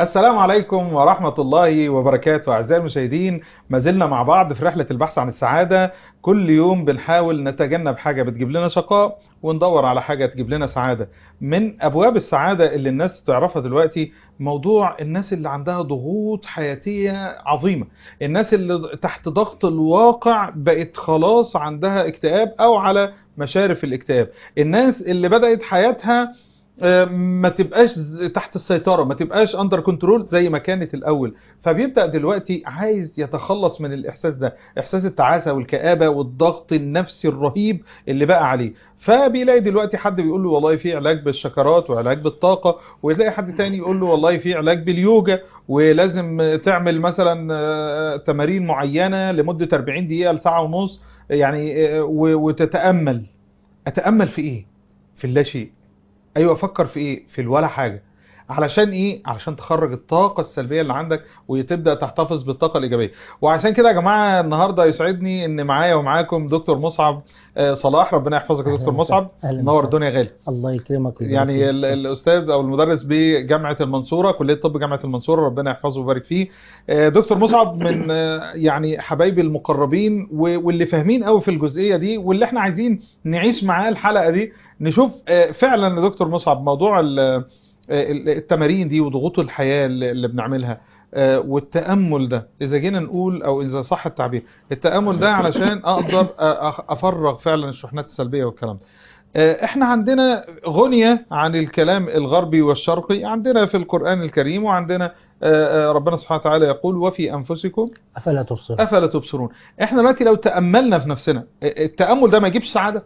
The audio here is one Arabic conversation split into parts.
السلام عليكم ورحمة الله وبركاته. أعزائي المشاهدين، ما زلنا مع بعض في رحلة البحث عن السعادة. كل يوم بنحاول نتجنب حاجة بتجيب لنا شقاء وندور على حاجة تجيب لنا سعادة. من أبواب السعادة اللي الناس تعرفها دلوقتي موضوع الناس اللي عندها ضغوط حياتية عظيمة، الناس اللي تحت ضغط الواقع بقت خلاص عندها اكتئاب أو على مشارف الاكتئاب، الناس اللي بدأت حياتها ما تبقاش تحت السيطرة، ما تبقاش اندر كنترول زي ما كانت الاول. فبيبدأ دلوقتي عايز يتخلص من الاحساس ده، احساس التعاسة والكآبة والضغط النفسي الرهيب اللي بقى عليه. فبيلاقي دلوقتي حد بيقول له والله في علاج بالشكرات وعلاج بالطاقة، ويلاقي حد تاني يقول له والله في علاج باليوجا ولازم تعمل مثلا تمارين معينة لمدة 40 دقيقة لساعة ونص يعني، وتتأمل. اتأمل في ايه؟ في اللاشيء. ايوه، افكر في ايه؟ في الولا حاجه. علشان ايه؟ علشان تخرج الطاقه السلبيه اللي عندك وتبدا تحتفظ بالطاقه الايجابيه. وعشان كده يا جماعه النهارده يسعدني ان معايا ومعاكم دكتور مصعب صلاح. ربنا يحفظك يا دكتور مصعب، نور الدنيا غالي. الله يكرمك ويبارك يعني فيك. الاستاذ او المدرس بجامعه المنصوره، كليه طب جامعه المنصوره، ربنا يحفظه ويبارك فيه. دكتور مصعب من يعني حبايبي المقربين واللي فاهمين قوي في الجزئيه دي، واللي احنا عايزين نعيش معاه الحلقه دي، نشوف فعلا يا دكتور مصعب موضوع التمارين دي وضغوط الحياه اللي بنعملها والتامل ده، اذا جينا نقول او اذا صح التعبير التامل ده علشان اقدر افرغ فعلا الشحنات السلبيه والكلام ده. احنا عندنا غنية عن الكلام الغربي والشرقي، عندنا في القرآن الكريم، وعندنا ربنا سبحانه وتعالى يقول وفي أنفسكم أفلا تبصرون. احنا دلوقتي لو تأملنا في نفسنا، التأمل ده ما يجيبش سعادة؟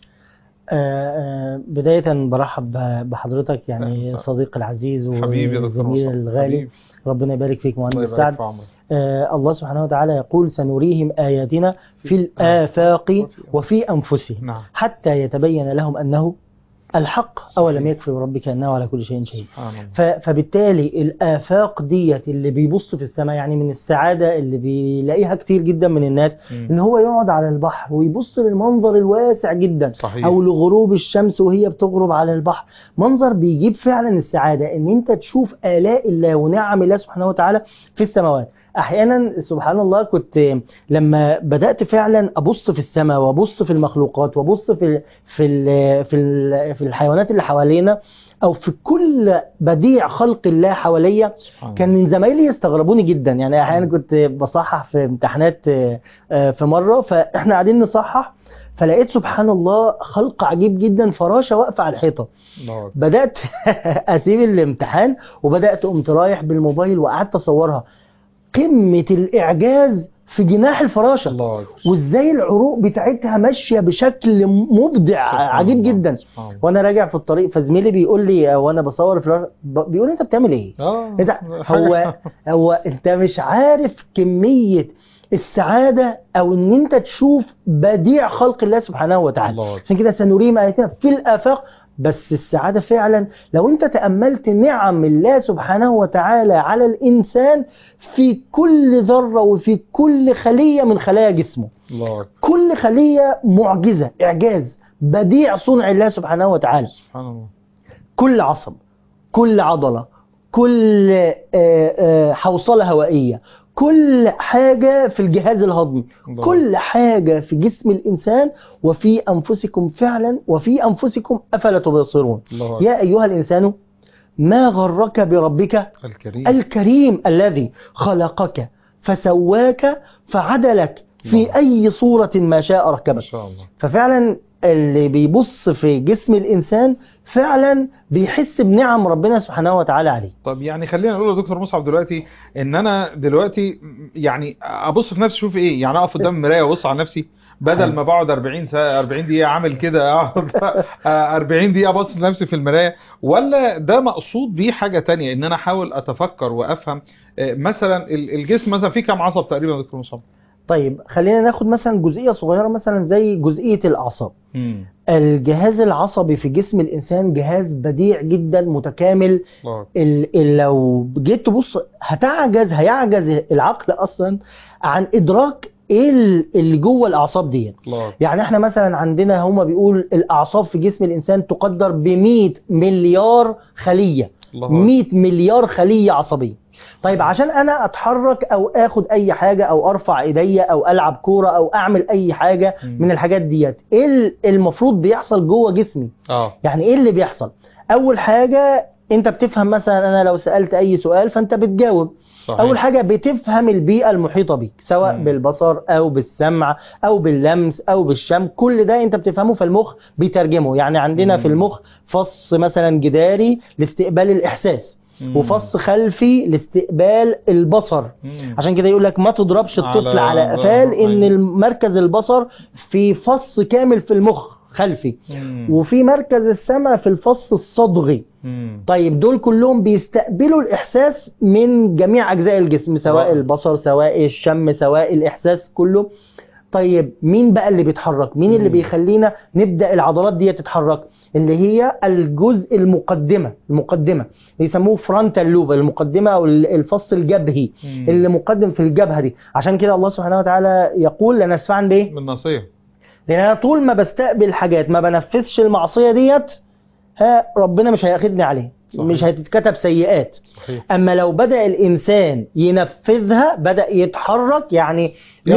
بداية برحب بحضرتك، يعني صديقي العزيز وزميلي الغالي. ربنا يبارك فيك مهندس سعد. الله سبحانه وتعالى يقول سنريهم آياتنا في الآفاق وفي أنفسهم حتى يتبين لهم أنه الحق أولم يكفي بربك أنه على كل شيء شهيد. فبالتالي الآفاق ديت اللي بيبص في السماء، يعني من السعادة اللي بيلاقيها كتير جدا من الناس، إن هو يقعد على البحر ويبص للمنظر الواسع جدا. صحيح. أو لغروب الشمس وهي بتغرب على البحر، منظر بيجيب فعلا السعادة، إن أنت تشوف آلاء الله ونعم الله سبحانه وتعالى في السماوات. احيانا سبحان الله كنت لما بدات فعلا ابص في السماء وابص في المخلوقات وابص في الحيوانات اللي حوالينا، او في كل بديع خلق الله حواليا، كان من زمايلي يستغربوني جدا. يعني احيانا كنت بصحح في امتحانات في مره، فاحنا قاعدين نصحح، فلقيت سبحان الله خلق عجيب جدا، فراشة واقفة على الحيطة. بدأت أسيب الامتحان وبدأت قمت رايح بالموبايل وقعدت أصورها. قمة الإعجاز في جناح الفراشة، وإزاي العروق بتاعتها ماشية بشكل مبدع عجيب جدا. وأنا راجع في الطريق، فزميلي بيقول لي وأنا بصور الفراشة، بيقول لي أنت بتعمل إيه؟ هو أنت مش عارف كمية السعادة أو إن أنت تشوف بديع خلق الله سبحانه وتعالى. عشان كده سنريهم آياتنا في الآفاق. بس السعادة فعلا لو انت تأملت نعم الله سبحانه وتعالى على الإنسان في كل ذرة وفي كل خلية من خلايا جسمه. كل خلية معجزة، إعجاز بديع صنع الله سبحانه وتعالى. سبحان الله. كل عصب، كل عضلة، كل حوصلة هوائية، كل حاجة في الجهاز الهضمي، كل حاجة في جسم الإنسان. وفي أنفسكم فعلا وفي أنفسكم أفلا تبصرون. يا أيها الإنسان ما غرك بربك الكريم الذي خلقك فسواك فعدلك في أي صورة ما شاء ركبك. ففعلا اللي بيبص في جسم الإنسان فعلا بيحس بنعم ربنا سبحانه وتعالى عليه. طب يعني خلينا نقول يا دكتور مصعب دلوقتي ان انا دلوقتي يعني ابص في نفسي اشوف ايه؟ يعني اقف قدام المرايه وابص على نفسي بدل ما بقعد 40 دقيقه عامل كده، اقعد 40 دقيقه ابص لنفسي في المرايه؟ ولا ده مقصود بيه حاجه تانية، ان انا احاول اتفكر وافهم مثلا الجسم مثلا فيه كام عصب تقريبا يا دكتور مصعب؟ طيب خلينا ناخد مثلا جزئية صغيرة، مثلا زي جزئية الأعصاب. الجهاز العصبي في جسم الإنسان جهاز بديع جدا متكامل. لو جيت تبص هيعجز العقل أصلا عن إدراك ايه اللي جوه الاعصاب دي. يعني احنا مثلا عندنا هما بيقول الاعصاب في جسم الانسان تقدر ب100 مليار خلية. الله أكبر. 100 مليار خلية عصبية. طيب عشان انا اتحرك او اخد اي حاجة او ارفع ايديا او العب كورة او اعمل اي حاجة من الحاجات ديت، ايه المفروض بيحصل جوه جسمي؟ يعني ايه اللي بيحصل؟ اول حاجة انت بتفهم، مثلا انا لو سألت اي سؤال فانت بتجاوب. صحيح. اول حاجة بتفهم البيئة المحيطة بيك، سواء بالبصر او بالسمع او باللمس او بالشم، كل ده انت بتفهمه فالمخ بيترجمه. يعني عندنا في المخ فص مثلا جداري لاستقبال الاحساس، وفص خلفي لاستقبال البصر. عشان كده يقول لك ما تضربش الطفل على قفاه، ان المركز البصر في فص كامل في المخ خلفي، وفي مركز السمع في الفص الصدغي. طيب دول كلهم بيستقبلوا الإحساس من جميع أجزاء الجسم، سواء البصر سواء الشم سواء الإحساس كله. طيب مين بقى اللي بيتحرك؟ مين اللي بيخلينا نبدأ العضلات دي تتحرك؟ اللي هي الجزء المقدمة يسموه فرونتال لوب، المقدمة أو الفص الجبهي اللي مقدم في الجبهة دي. عشان كده الله سبحانه وتعالى يقول لنسفعا بإيه؟ بالناصية. لأن أنا طول ما بستقبل حاجات ما بنفذش المعصية ديت، ربنا مش هياخدني عليه. صحيح. مش هتتكتب سيئات. صحيح. أما لو بدأ الإنسان ينفذها، بدأ يتحرك، يعني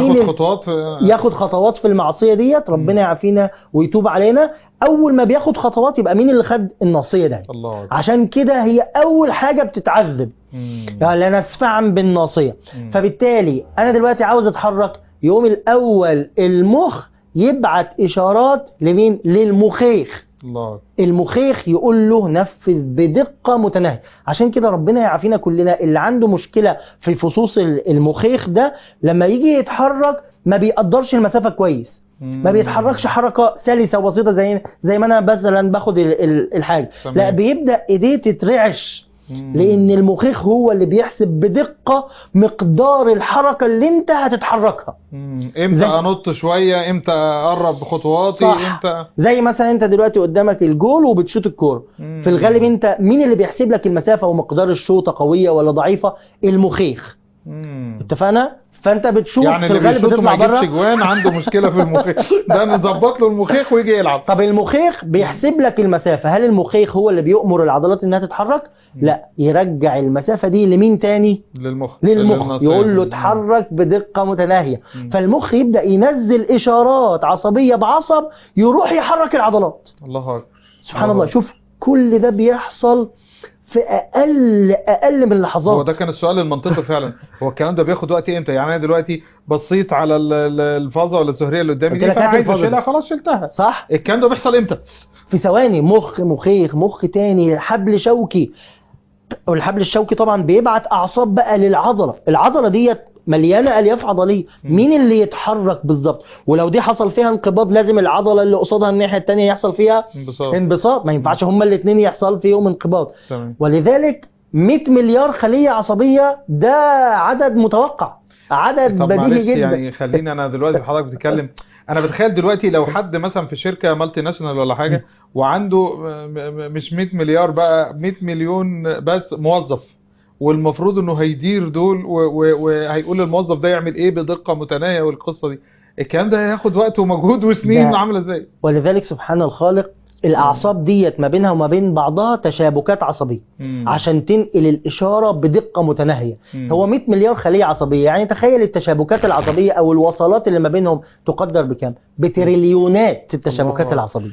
ياخد خطوات في المعصية ديت، ربنا يعافينا ويتوب علينا. أول ما بياخد خطوات يبقى مين اللي خد الناصية ده؟ الله. عشان كده هي أول حاجة بتتعذب، يعني لا نسفعا بالناصية. فبالتالي أنا دلوقتي عاوز أتحرك، يوم الأول المخ يبعت إشارات لمين؟ للمخيخ. الله. المخيخ يقول له نفذ بدقة متناهية. عشان كده ربنا يعافينا كلنا، اللي عنده مشكلة في فصوص المخيخ ده لما يجي يتحرك ما بيقدرش المسافة كويس، ما بيتحركش حركة سلسة وبسيطة زي ما أنا مثلا باخد الحاجة. لا، بيبدأ إيديه تترعش، لأن المخيخ هو اللي بيحسب بدقة مقدار الحركة اللي انت هتتحركها. امتى انط شوية، امتى اقرب بخطواتي، صح. امتى. زي مثلا انت دلوقتي قدامك الجول وبتشوط الكورة، في الغالب انت مين اللي بيحسب لك المسافة ومقدار الشوطة قوية ولا ضعيفة؟ المخيخ. اتفقنا؟ فانت بتشوف يعني في الغالب بتطلع بره. ما يجيبش جوان، عنده مشكله في المخيخ ده نظبط له المخيخ ويجي يلعب. طب المخيخ بيحسب لك المسافه، هل المخيخ هو اللي بيأمر العضلات انها تتحرك؟ لا، يرجع المسافه دي لمين تاني؟ للمخ يقول له اتحرك بدقه متناهيه. فالمخ يبدأ ينزل اشارات عصبيه بعصب يروح يحرك العضلات. الله اكبر. سبحان الله. شوف كل ده بيحصل في اقل من لحظات. هو ده كان السؤال المنطقي فعلا. هو الكلام ده بياخد وقت امتى؟ يعني انا دلوقتي بصيت على الفازه ولا الزهريه اللي قدامي دي، فانا عايز اشيلها، خلاص شلتها، صح. الكلام ده بيحصل امتى؟ في ثواني. مخيخ، مخ تاني، حبل شوكي، والحبل الشوكي طبعا بيبعت اعصاب بقى للعضله. العضله ديت مليانه الياف عضليه، مين اللي يتحرك بالظبط؟ ولو دي حصل فيها انقباض لازم العضله اللي قصادها الناحيه الثانيه يحصل فيها انبساط. ما ينفعش هما الاثنين يحصل فيهم انقباض. ولذلك 100 مليار خليه عصبيه ده عدد متوقع، عدد بديهي جدا. يعني خليني انا دلوقتي حضرتك بتتكلم، انا بتخيل دلوقتي لو حد مثلا في شركه مالتي ناشونال ولا حاجه وعنده مش 100 مليار بقى، 100 مليون بس موظف، والمفروض انه هيدير دول وهيقول الموظف ده يعمل ايه بدقه متناهيه، والقصه دي الكلام ده هياخد وقت ومجهود وسنين عامله ازاي. ولذلك سبحان الخالق الأعصاب ديت ما بينها وما بين بعضها تشابكات عصبية عشان تنقل الإشارة بدقة متناهية. هو 100 مليار خلية عصبية، يعني تخيل التشابكات العصبية أو الوصلات اللي ما بينهم تقدر بكام؟ بتريليونات التشابكات العصبية.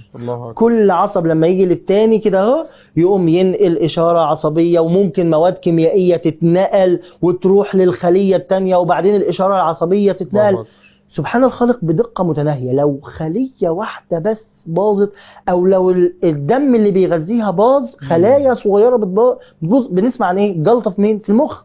كل عصب لما يجي للتاني كده اهو يقوم ينقل إشارة عصبية، وممكن مواد كيميائية تتنقل وتروح للخلية التانية، وبعدين الإشارة العصبية تتنقل. سبحان الخالق بدقة متناهية. لو خلية واحدة بس باظت، او لو الدم اللي بيغذيها باظ، خلايا صغيرة بتبوظ. بنسمع عن ايه؟ جلطة في مين؟ في المخ.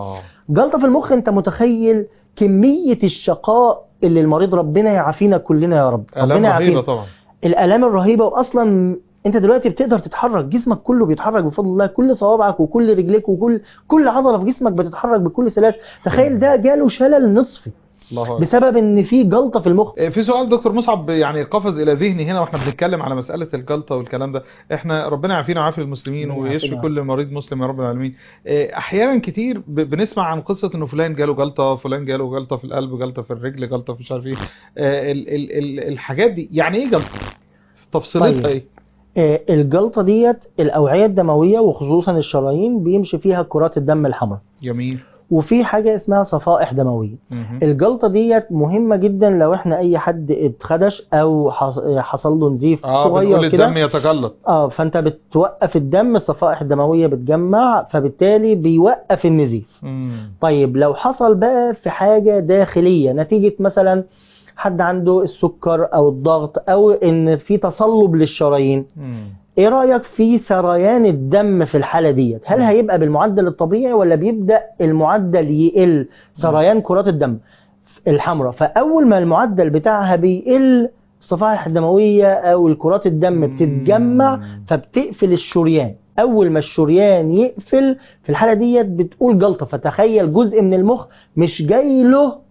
جلطة في المخ. انت متخيل كمية الشقاء اللي المريض، ربنا يعافينا كلنا يا رب. ربنا يعافينا طبعا. الالام الرهيبة. واصلا انت دلوقتي بتقدر تتحرك، جسمك كله بيتحرك بفضل الله، كل صوابعك وكل رجليك وكل عضلة في جسمك بتتحرك بكل سلاسة. تخيل ده جاله شلل نصفي بسبب ان في جلطه في المخ. في سؤال دكتور مصعب يعني قفز الى ذهني هنا واحنا بنتكلم على مساله الجلطه والكلام ده. احنا ربنا يعافينا ويعافي المسلمين ويشفي كل مريض مسلم يا رب العالمين. احيانا كتير بنسمع عن قصه انه فلان جاله جلطه، فلان جاله جلطه في القلب، جلطه في الرجل، جلطه في مش عارف ايه. الحاجات دي يعني ايه جلطه؟ تفصيلتها ايه؟ الجلطة ديت الأوعية الدموية وخصوصا الشرايين بيمشي فيها كرات الدم الحمراء، جميل. وفي حاجة اسمها صفائح دموية. الجلطة ديت مهمة جدا لو احنا اي حد اتخدش او حصل له نزيف صغير كده، الدم يتجلط. فانت بتوقف الدم، الصفائح الدموية بتجمع، فبالتالي بيوقف النزيف. طيب لو حصل بقى في حاجة داخلية نتيجة مثلا حد عنده السكر او الضغط او ان في تصلب للشرايين، ايه رأيك في سريان الدم في الحالة ديت؟ هل هيبقى بالمعدل الطبيعي ولا بيبدأ المعدل يقل سريان كرات الدم الحمراء؟ فاول ما المعدل بتاعها بيقل الصفائح الدموية او الكرات الدم بتتجمع فبتقفل الشريان. اول ما الشريان يقفل في الحالة ديت بتقول جلطة. فتخيل جزء من المخ مش جاي له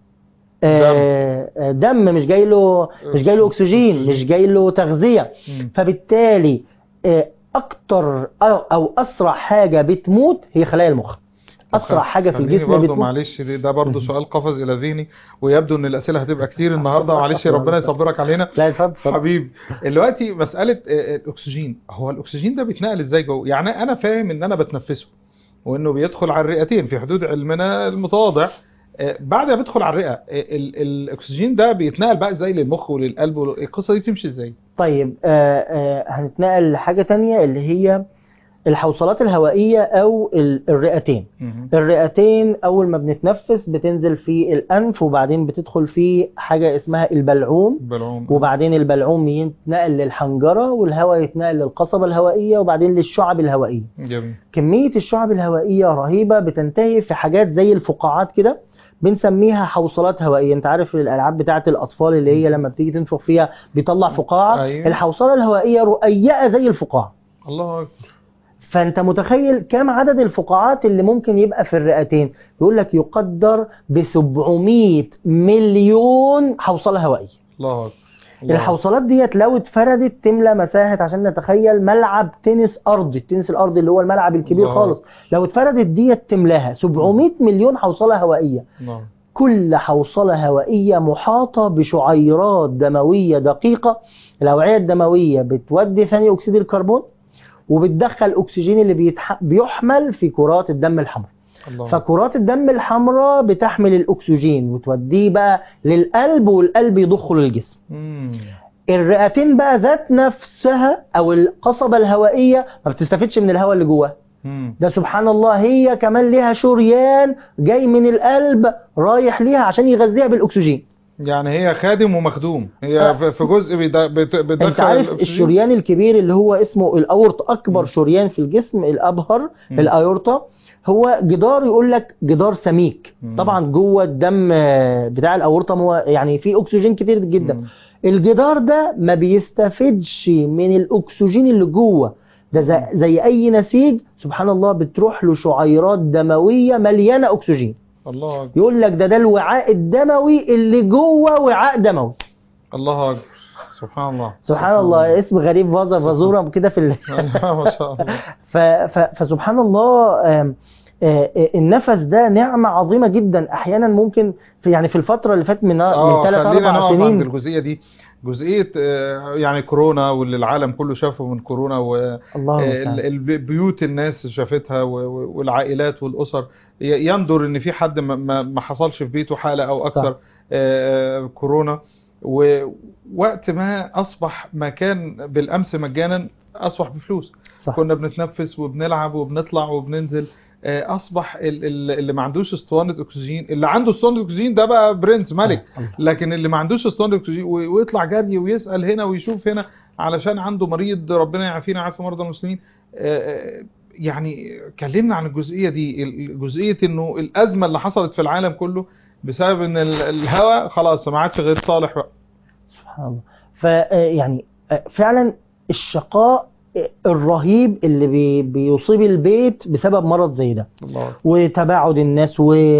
دم، مش جاي له اكسجين، مش جاي له تغذية، فبالتالي اكتر او اسرع حاجة بتموت هي خلايا المخ. اسرع حاجة في الجسم برضو بتموت. معلش ده برضو سؤال قفز الى ذهني، ويبدو ان الاسئله هتبقى كتير النهارده، معلش ربنا يصبرك علينا. لا اتفضل حبيبي. دلوقتي مساله الاكسجين، هو الاكسجين ده بيتنقل ازاي جوه؟ يعني انا فاهم ان انا بتنفسه وانه بيدخل على الرئتين في حدود علمنا المتواضع، بعد ما بيدخل على الرئه الاكسجين ده بيتنقل بقى ازاي للمخ وللقلب؟ القصه دي بتمشي ازاي؟ طيب هنتنقل لحاجه تانية اللي هي الحوصلات الهوائيه او الرئتين. الرئتين اول ما بنتنفس بتنزل في الانف، وبعدين بتدخل في حاجه اسمها البلعوم، وبعدين البلعوم يتنقل للحنجره، والهواء يتنقل للقصبه الهوائيه، وبعدين للشعب الهوائيه. جميل. كميه الشعب الهوائيه رهيبه، بتنتهي في حاجات زي الفقاعات كده بنسميها حوصلات هوائيه. انت عارف الالعاب بتاعه الاطفال اللي هي لما بتيجي تنفخ فيها بيطلع فقاعه؟ أيوة. الحوصله الهوائيه رقيقه زي الفقاعه. الله اكبر. فانت متخيل كم عدد الفقاعات اللي ممكن يبقى في الرئتين؟ يقول لك يقدر ب 700 مليون حوصله هوائيه. الله اكبر. الحوصلات ديت لو اتفردت تملى مساحه، عشان نتخيل ملعب تنس ارضي، التنس الارضي اللي هو الملعب الكبير خالص، لو اتفردت ديت تملاها 700 مليون حوصله هوائيه. كل حوصله هوائيه محاطه بشعيرات دمويه دقيقه. الاوعيه الدمويه بتودي ثاني اكسيد الكربون وبتدخل اكسجين اللي بيحمل في كرات الدم الحمراء. فكرات الدم الحمراء بتحمل الاكسجين وتوديه بقى للقلب، والقلب يضخه للجسم. الرئتين بقى ذات نفسها او القصبة الهوائية ما بتستفدش من الهواء اللي جواها. ده سبحان الله هي كمان ليها شريان جاي من القلب رايح ليها عشان يغذيها بالاكسجين. يعني هي خادم ومخدوم، هي في جزء بتدخل. انت عارف الشريان الكبير اللي هو اسمه الاورطة، اكبر شريان في الجسم الابهر الايورطة، هو جدار يقول لك جدار سميك. طبعا جوه الدم بتاع الاورطة يعني فيه اكسجين كتير جدا. الجدار ده ما بيستفدش من الاكسجين اللي جوه ده، زي اي نسيج سبحان الله بتروح له شعيرات دموية مليانة اكسجين. الله. يقول لك ده الوعاء الدموي اللي جوه وعاء دموي. الله اكبر. سبحان الله. سبحان الله. اسم غريب، فازورة كده في ما شاء الله. فسبحان الله النفس ده نعمة عظيمة جدا. احيانا ممكن في الفترة اللي فاتت من 3-4 سنين. عند الجزئية دي، جزئية يعني كورونا واللي العالم كله شافه من كورونا، والبيوت الناس شافتها والعائلات والأسر، يندر ان في حد ما حصلش في بيته حالة او اكثر كورونا. ووقت ما اصبح ما كان بالامس مجانا اصبح بفلوس. صح. كنا بنتنفس وبنلعب وبنطلع وبننزل، اصبح اللي ما عندوش اسطوانه اكسجين، اللي عنده اسطوانه اكسجين ده بقى برنس ملك، لكن اللي ما عندوش اسطوانه اكسجين ويطلع جري ويسال هنا ويشوف هنا علشان عنده مريض، ربنا يعافينا ويعافي مرضى المسلمين. يعني كلمنا عن الجزئيه دي، الجزئيه انه الازمه اللي حصلت في العالم كله بسبب ان الهواء خلاص ما عادش غير صالح بقى. سبحان الله. فيعني فعلا الشقاء الرهيب اللي بيصيب البيت بسبب مرض زي ده، وتباعد الناس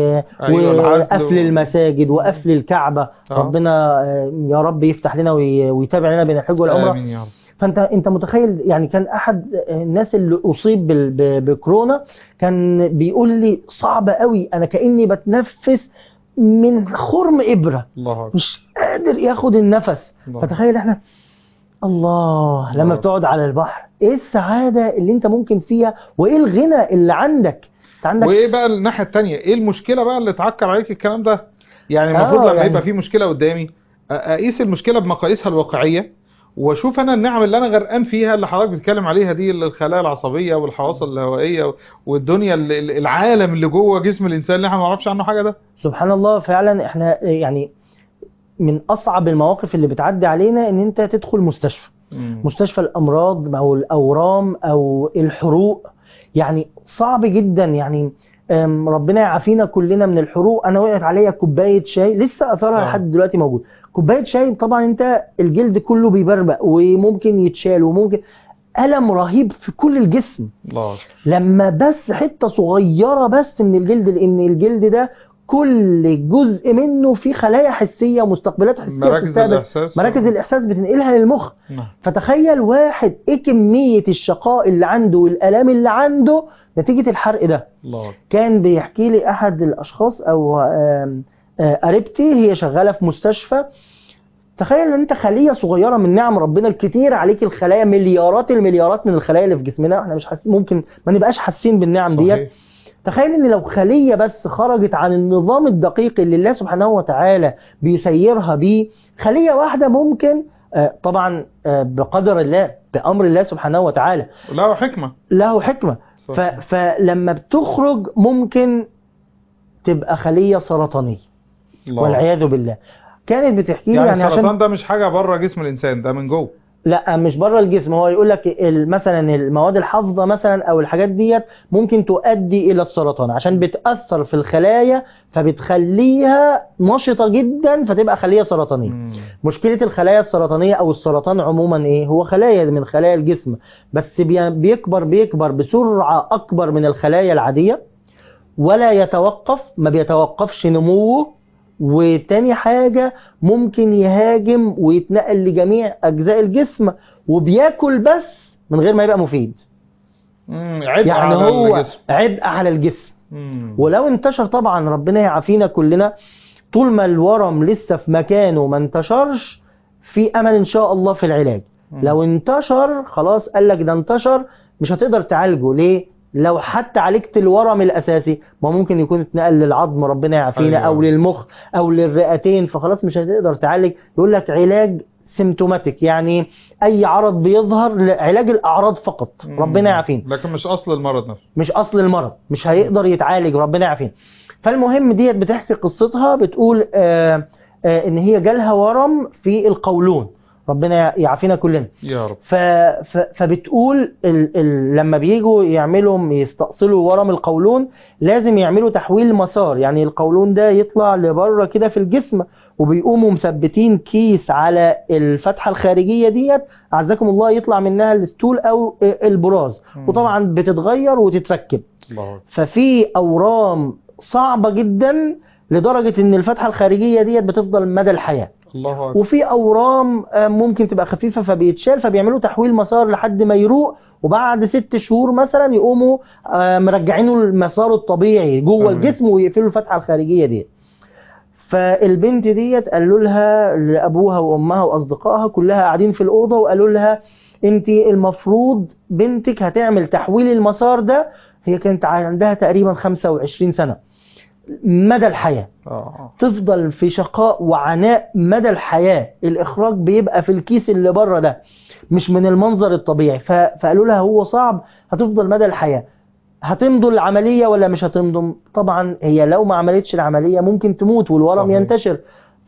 وقفل المساجد وقفل الكعبة. ربنا يا رب يفتح لنا ويتابع لنا بين الحج والعمرة. آمين يا رب. فانت متخيل، يعني كان احد الناس اللي اصيب بكورونا كان بيقول لي صعب قوي، انا كأني بتنفس من خرم ابرة. مش قادر ياخد النفس. فتخيل احنا الله، لما الله. بتقعد على البحر ايه السعادة اللي انت ممكن فيها، وايه الغنى اللي عندك. انت عندك وايه بقى الناحية التانية، ايه المشكلة بقى اللي تعكر عليك الكلام ده؟ يعني المفروض لما يبقى يعني في مشكلة قدامي اقيس المشكلة بمقاييسها الواقعية، واشوف انا النعم اللي انا غرقان فيها اللي حضرتك بتتكلم عليها دي، الخلايا العصبية والحواس الهوائية والدنيا العالم اللي جوه جسم الانسان اللي احنا ما نعرفش عنه حاجة ده. سبحان الله، فعلا احنا يعني من اصعب المواقف اللي بتعدي علينا ان انت تدخل مستشفى، مستشفى الامراض او الاورام او الحروق. يعني صعب جدا يعني. ربنا يعافينا كلنا من الحروق. انا وقعت عليا كوبايه شاي لسه اثرها لحد دلوقتي موجود. كوبايه شاي طبعا انت الجلد كله بيبربق وممكن يتشال وممكن ألم رهيب في كل الجسم. الله. لما بس حتة صغيرة بس من الجلد، لأن الجلد ده كل جزء منه فيه خلايا حسية ومستقبلات حسية مراكز الإحساس. مراكز الإحساس بتنقلها للمخ. فتخيل واحد إيه كمية الشقاء اللي عنده والآلام اللي عنده نتيجة الحرق ده. الله. كان بيحكي لي أحد الأشخاص أو قريبتي، هي شغالة في مستشفى. تخيل ان انت خليه صغيره من نعم ربنا الكتير عليك، الخلايا مليارات المليارات من الخلايا اللي في جسمنا، احنا مش ممكن ما نبقاش حاسين بالنعم ديت. تخيل ان لو خليه بس خرجت عن النظام الدقيق اللي الله سبحانه وتعالى بيسيرها بيه، خليه واحده ممكن طبعا بقدر الله بامر الله سبحانه وتعالى، له حكمه، له حكمه. فلما بتخرج ممكن تبقى خليه سرطانيه والعياذ بالله. كانت بتحكي لي يعني السرطان عشان ده مش حاجه بره جسم الانسان، ده من جوه. لا مش بره الجسم. هو يقول لك مثلا المواد الحافظه مثلا او الحاجات ديت ممكن تؤدي الى السرطان، عشان بتاثر في الخلايا فبتخليها نشطه جدا فتبقى خليه سرطانيه. مشكله الخلايا السرطانيه او السرطان عموما ايه؟ هو خلايا من خلايا الجسم، بس بيكبر بسرعه اكبر من الخلايا العاديه، ولا يتوقف، ما بيتوقفش نموه. وتاني حاجة ممكن يهاجم ويتنقل لجميع أجزاء الجسم، وبياكل بس من غير ما يبقى مفيد. عبء يعني على هو الجسم. عبء على الجسم. ولو انتشر طبعا ربنا يعافينا كلنا، طول ما الورم لسه في مكانه ما انتشرش، في أمل إن شاء الله في العلاج. لو انتشر خلاص، قال لك ده انتشر، مش هتقدر تعالجه. ليه؟ لو حتى عالجت الورم الأساسي ما ممكن يكون اتنقل للعظم ربنا يعافينا، أو للمخ أو للرئتين، فخلاص مش هتقدر تعالج. يقول لك علاج سيمتوماتيك، يعني أي عرض بيظهر علاج الأعراض فقط ربنا يعافينا، لكن مش أصل المرض نفسه، مش أصل المرض، مش هيقدر يتعالج ربنا يعافينا. فالمهم ديت بتحكي قصتها، بتقول إن هي جالها ورم في القولون، ربنا يعافينا كلنا يا رب. فبتقول لما بييجوا يستأصلوا ورم القولون لازم يعملوا تحويل مسار، يعني القولون ده يطلع لبره كده في الجسم، وبيقوموا مثبتين كيس على الفتحة الخارجية ديت، أعزكم الله، يطلع منها الستول أو البراز، وطبعا بتتغير وتتركب. ففي أورام صعبة جدا لدرجة ان الفتحة الخارجية ديت بتفضل مدى الحياة. الله أكبر. وفي أورام ممكن تبقى خفيفة فبيتشال، فبيعملوا تحويل مسار لحد ما يروق، وبعد 6 شهور مثلا يقوموا مرجعينه المسار الطبيعي جوه الجسم ويقفلوا الفتحة الخارجية ديت. فالبنت ديت قالوا لها، لأبوها وأمها وأصدقائها كلها قاعدين في الأوضة، وقالوا لها انت المفروض بنتك هتعمل تحويل المسار ده. هي كانت عندها تقريبا 25 سنة، مدى الحياة تفضل في شقاء وعناء مدى الحياة. الإخراج بيبقى في الكيس اللي بره ده، مش من المنظر الطبيعي. فقالوا لها هو صعب، هتفضل مدى الحياة. هتمضوا العملية ولا مش هتمضوا؟ طبعا هي لو ما عملتش العملية ممكن تموت والورم ينتشر.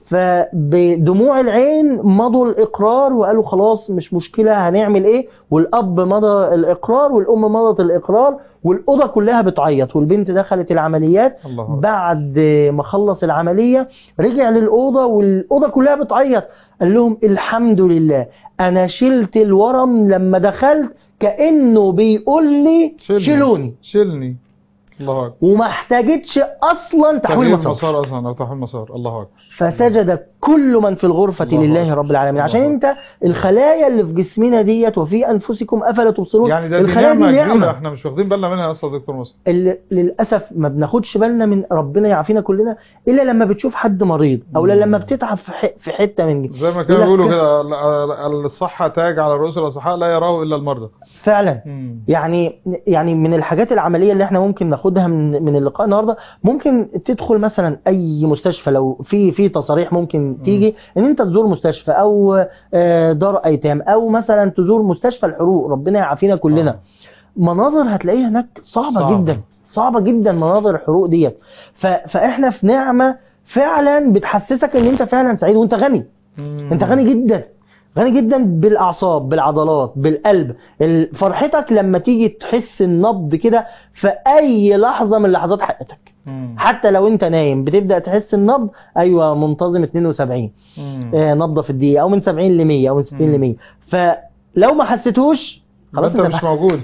فبدموع العين مضوا الإقرار وقالوا خلاص مش مشكلة، هنعمل إيه؟ والأب مضى الإقرار والأم مضت الإقرار، والأوضة كلها بتعيط. والبنت دخلت العمليات. بعد ما خلص العملية رجع للأوضة والأوضة كلها بتعيط. قال لهم الحمد له، أنا شلت الورم لما دخلت كأنه بيقول لي شيلوني. الله اكبر. وما احتاجتش اصلا تحويل تغيير مسار. مسار اصلا او تحويل مسار. الله اكبر. فسجد كل من في الغرفة الله لله أكبر. رب العالمين. الله عشان انت الخلايا اللي في جسمنا ديت وفي انفسكم افلا تبصرون، يعني ده الخلايا دي نعمة كبيرة نعمة احنا مش واخدين بالنا منها اصلا يا دكتور مصطفى. اللي للاسف ما بناخدش بالنا من، ربنا يعافينا كلنا، الا لما بتشوف حد مريض او لما بتتعب في حتة من دي. زي ما كانوا بيقولوا كده الصحة تاج على رؤوس الاصحاء لا يراه الا المرضى. فعلا. يعني من الحاجات العملية اللي احنا ممكن ناخدها من اللقاء النهاردة، ممكن تدخل مثلا اي مستشفى، لو في تصاريح ممكن تيجي ان انت تزور مستشفى او دار ايتام، او مثلا تزور مستشفى الحروق، ربنا يعافينا كلنا. مناظر هتلاقيها هناك صعبة جدا، صعبة جدا مناظر الحروق ديت. فاحنا في نعمة فعلا بتحسسك ان انت فعلا سعيد وانت غني. انت غني جدا، غني جدا بالاعصاب، بالعضلات، بالقلب. فرحتك لما تيجي تحس النبض كده في اي لحظة من لحظات حياتك، حتى لو انت نايم بتبدأ تحس النبض، ايوه منتظم 72 نبضة في الدقيقة، او من 70 ل 100 او من 60 ل 100. فلو ما حسيتوش خلاص انت مش موجود.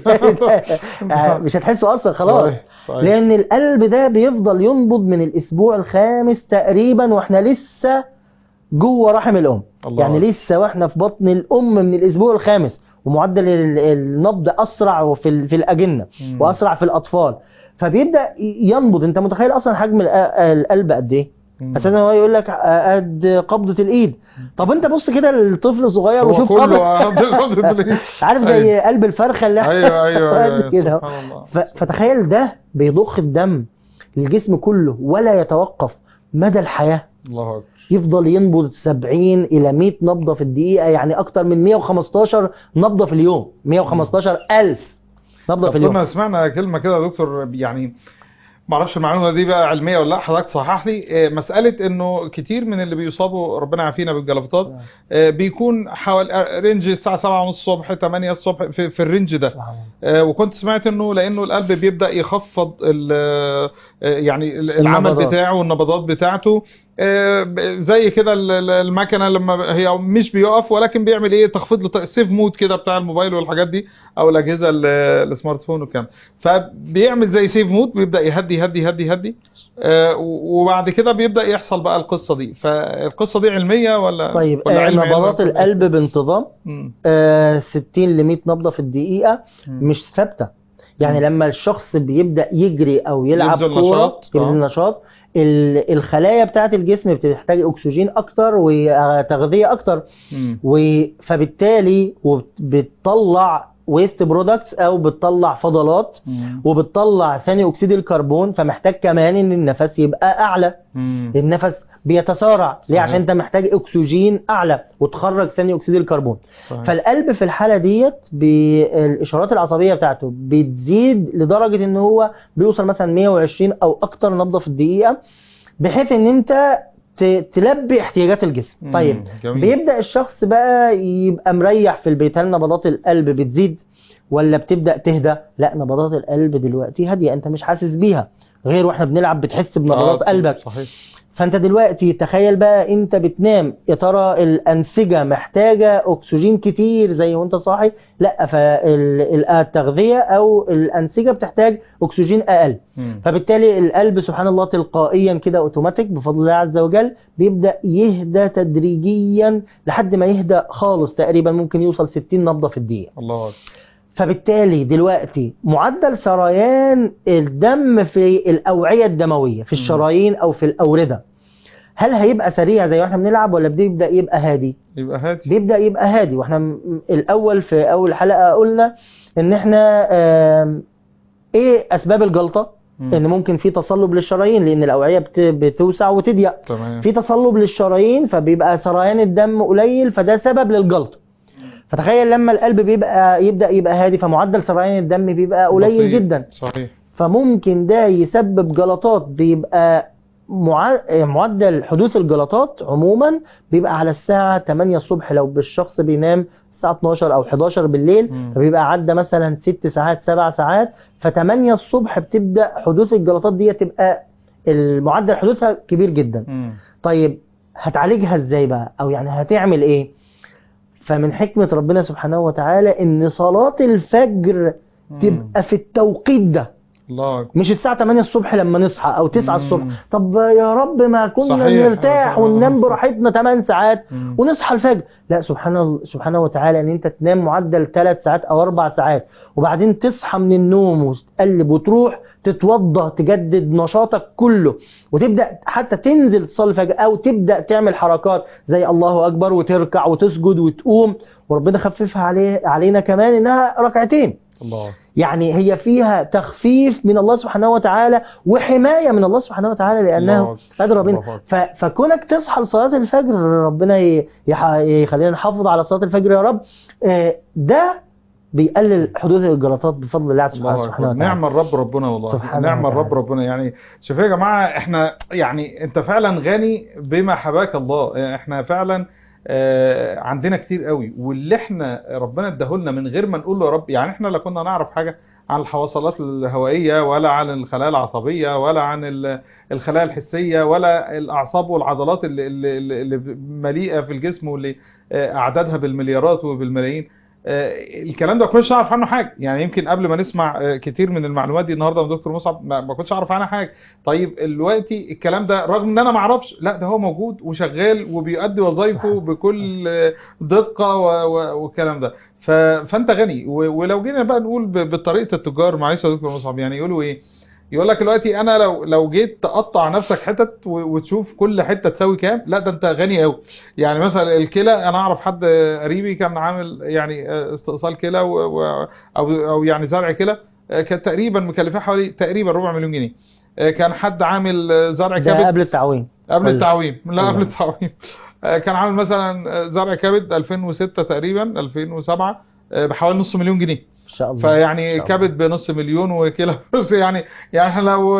مش هتحسه اصلا خلاص. صحيح. لان القلب ده بيفضل ينبض من الاسبوع الخامس تقريبا واحنا لسه جوه رحم الام. يعني لسه واحنا في بطن الام من الاسبوع الخامس، ومعدل النبض اسرع في الاجنه واسرع في الاطفال، فبيبدا ينبض. انت متخيل اصلا حجم القلب قد ايه؟ اساسا هو يقول لك قد قبضه الايد. طب انت بص كده الطفل صغير وشوف قبضه الايد، عارف زي قلب الفرخه اللي ايوه كده. فتخيل ده بيضخ الدم للجسم كله ولا يتوقف مدى الحياه. الله اكبر. يفضل ينبض 70 إلى 100 نبضة في الدقيقة، يعني أكتر من 115 نبضة في اليوم، 115,000 نبضة في اليوم. كنا سمعنا كلمة كده يا دكتور، يعني معرفش المعلومة دي بقى علمية ولا لا، حضرتك صحح لي. مسألة انه كتير من اللي بيصابوا ربنا يعافينا بالجلطات بيكون حوالي رينج الساعة 7:30 الصبح 8 الصبح في الرينج ده. وكنت سمعت انه لانه القلب بيبدأ يخفض يعني العمل بتاعه والنبضات بتاعته، زي كده المكنه لما هي مش بيقف ولكن بيعمل ايه، تخفيض له سيف مود كده بتاع الموبايل والحاجات دي او الاجهزه السمارت فون والكلام، فبيعمل زي سيف مود، بيبدا يهدي يهدي يهدي يهدي، وبعد كده بيبدا يحصل بقى القصه دي. فالقصه دي علميه ولا طيب ولا نبضات القلب بانتظام 60 ل 100 نبضه في الدقيقه مش ثابته. يعني لما الشخص بيبدا يجري او يلعب كوره يبذل نشاط، الخلايا بتاعت الجسم بتحتاج اكسجين اكتر وتغذيه اكتر، فبالتالي بتطلع ويست برودكتس او بتطلع فضلات وبتطلع ثاني اكسيد الكربون، فمحتاج كمان ان النفس يبقى اعلى. النفس بيتسارع ليه؟ عشان انت محتاج اكسجين اعلى وتخرج ثاني اكسيد الكربون. فالقلب في الحاله ديت بالاشارات العصبيه بتاعته بتزيد لدرجه ان هو بيوصل مثلا 120 او اكتر نبضه في الدقيقه، بحيث ان انت تلبي احتياجات الجسم. طيب جميل. بيبدا الشخص بقى يبقى مريح في البيت. هل نبضات القلب بتزيد ولا بتبدا تهدى؟ لا، نبضات القلب دلوقتي هاديه، انت مش حاسس بيها، غير واحنا بنلعب بتحس بنبضات قلبك. صحيح. فانت دلوقتي تخيل بقى انت بتنام، يا ترى الانسجه محتاجه اكسجين كتير زي وانت صاحي؟ لا، فالتغذيه او الانسجه بتحتاج اكسجين اقل. فبالتالي القلب سبحان الله تلقائيا كده اوتوماتيك بفضل الله عز وجل بيبدا يهدى تدريجيا لحد ما يهدى خالص، تقريبا ممكن يوصل 60 نبضه في الدقيقه. الله. فبالتالي دلوقتي معدل سريان الدم في الأوعية الدموية في الشرايين أو في الأوردة، هل هيبقى سريع زي واحنا بنلعب ولا بيبدأ يبقى هادي؟ بيبدأ يبقى هادي. واحنا الأول في أول حلقة قلنا إن احنا إيه أسباب الجلطة؟ إن ممكن في تصلب للشرايين لأن الأوعية بتوسع وتضيق. في تصلب للشرايين فبيبقى سريان الدم قليل، فده سبب للجلطة. فتخيل لما القلب يبدأ يبقى هادي، فمعدل سريان الدم بيبقى قليل جدا. صحيح. فممكن ده يسبب جلطات. بيبقى معدل حدوث الجلطات عموما بيبقى على الساعة 8 الصبح لو بالشخص بينام الساعة 12 أو 11 بالليل، فبيبقى عدى مثلا 6 ساعات 7 ساعات، ف8 الصبح بتبدأ حدوث الجلطات دي تبقى المعدل حدوثها كبير جدا. طيب هتعالجها ازاي بقى؟ أو يعني هتعمل ايه؟ فمن حكمة ربنا سبحانه وتعالى ان صلاة الفجر تبقى في التوقيت ده. الله أكبر. مش الساعة 8 الصبح لما نصحى او 9 الصبح. طب يا رب ما كنا صحيح. نرتاح وننام براحتنا 8 ساعات ونصحى الفجر. لا، سبحانه وتعالى ان انت تنام معدل 3 ساعات او 4 ساعات وبعدين تصحى من النوم وتقلب وتروح تتوضى تجدد نشاطك كله وتبدأ حتى تنزل تصلي الفجر او تبدأ تعمل حركات زي الله اكبر وتركع وتسجد وتقوم، وربنا خففها علينا كمان انها ركعتين. الله. يعني هي فيها تخفيف من الله سبحانه وتعالى وحماية من الله سبحانه وتعالى لأنه قادر ربنا. فكونك تصحى لصلاة الفجر ربنا يخلينا نحافظ على صلاة الفجر يا رب، ده بيقلل حدوث الجلطات بفضل الله سبحانه وتعالى. نعم الرب ربنا والله، نعم الرب ربنا. يعني شوفوا يا جماعة، احنا يعني انت فعلا غني بما حباك الله. احنا فعلا عندنا كتير قوي، واللي احنا ربنا اداهولنا من غير ما نقول له يا رب. يعني احنا لا كنا نعرف حاجة عن الحواصلات الهوائية ولا عن الخلايا العصبية ولا عن الخلايا الحسية ولا الأعصاب والعضلات اللي مليئة في الجسم واللي أعدادها بالمليارات وبالملايين. الكلام ده ما كنتش اعرف عنه حاجه. يعني يمكن قبل ما نسمع كتير من المعلومات دي النهارده من دكتور مصعب ما كنتش اعرف عنها حاجه. طيب دلوقتي الكلام ده رغم ان انا ما اعرفش، لا ده هو موجود وشغال وبيؤدي وظائفه بكل دقه والكلام ده. فانت غني. ولو جينا بقى نقول بطريقه التجار، معلش يا دكتور مصعب، يعني يقولوا ايه؟ يقول لك دلوقتي انا لو جيت تقطع نفسك حتت وتشوف كل حته تساوي كام، لا ده انت غني قوي. يعني مثلا الكلى، انا اعرف حد قريبي كان عامل يعني استئصال كلى او يعني زرع كلى، كانت تقريبا مكلفه حوالي تقريبا 4 مليون جنيه. كان حد عامل زرع كبد قبل التعويم. قبل التعويم كان عامل مثلا زرع كبد 2006 تقريبا 2007 بحوالي نص مليون جنيه ان شاء الله. فيعني كبد بنص مليون وكلى يعني احنا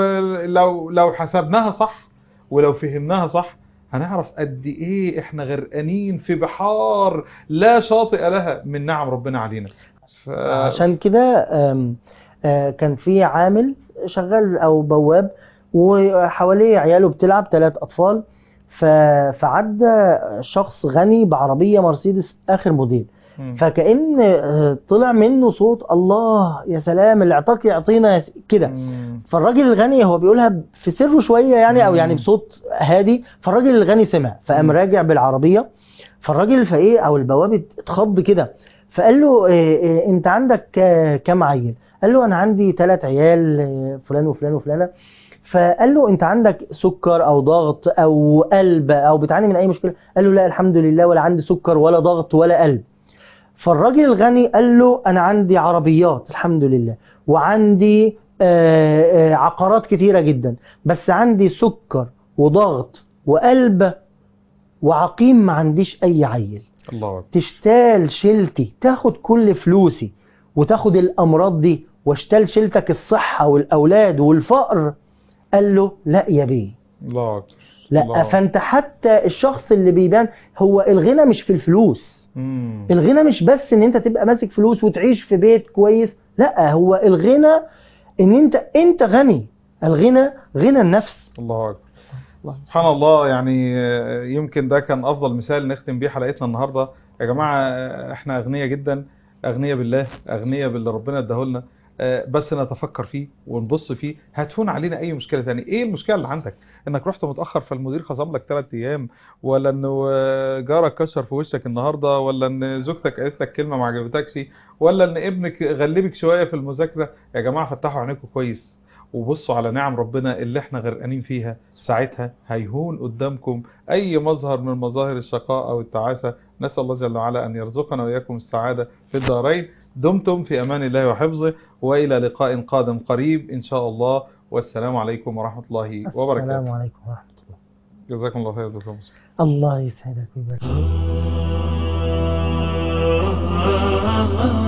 لو حسبناها صح ولو فهمناها صح هنعرف قد ايه احنا غرقانين في بحار لا شاطئ لها من نعم ربنا علينا. عشان كده كان في عامل شغال او بواب وحواليه عياله بتلعب 3 اطفال، فعدى شخص غني بعربية مرسيدس اخر موديل، فكأن طلع منه صوت الله يا سلام اللي اعطاك يعطينا كده. فالراجل الغني هو بيقولها في سره شوية يعني او يعني بصوت هادي، فالراجل الغني سمع فقام راجع بالعربية. فالراجل فايه او البواب اتخض كده، فقال له انت عندك كام عيل؟ قال له انا عندي 3 عيال فلان وفلان وفلانة. فقال له انت عندك سكر او ضغط او قلب او بتعاني من اي مشكلة؟ قال له لا الحمد لله ولا عندي سكر ولا ضغط ولا قلب. فالراجل الغني قال له انا عندي عربيات الحمد لله وعندي عقارات كتيرة جدا، بس عندي سكر وضغط وقلب وعقيم ما عنديش اي عيل. الله. تشتال شيلتي تاخد كل فلوسي وتاخد الامراض دي، واشتال شيلتك الصحة والاولاد والفقر؟ قال له لا يا بيه. الله. لا الله. فانت حتى الشخص اللي بيبان هو الغنى مش في الفلوس. الغنى مش بس ان انت تبقى ماسك فلوس وتعيش في بيت كويس، لا هو الغنى ان انت غني. الغنى غنى النفس. الله اكبر. سبحان الله. يعني يمكن ده كان افضل مثال نختم بيه حلقتنا النهارده. يا جماعه احنا اغنياء جدا، اغنياء بالله، اغنياء باللي ربنا اداهولنا، بس نتفكر فيه ونبص فيه هتهون علينا اي مشكله ثانيه. ايه المشكله اللي عندك؟ انك رحت متاخر فالمدير خصم لك 3 ايام، ولا انه جارك كشر في وشك النهارده، ولا ان زوجتك قالت لك كلمه ما عجبتكش، ولا ان ابنك غلبك شويه في المذاكره؟ يا جماعه فتحوا عينيكم كويس وبصوا على نعم ربنا اللي احنا غرقانين فيها، ساعتها هيهون قدامكم اي مظهر من مظاهر الشقاء او التعاسه. نسال الله جل وعلا ان يرزقنا واياكم السعاده في الدارين. دمتم في امان الله وحفظه، والى لقاء قادم قريب ان شاء الله، والسلام عليكم ورحمه الله وبركاته. السلام عليكم ورحمه الله. جزاكم الله خير دكتور. الله يسعدك ويبارك.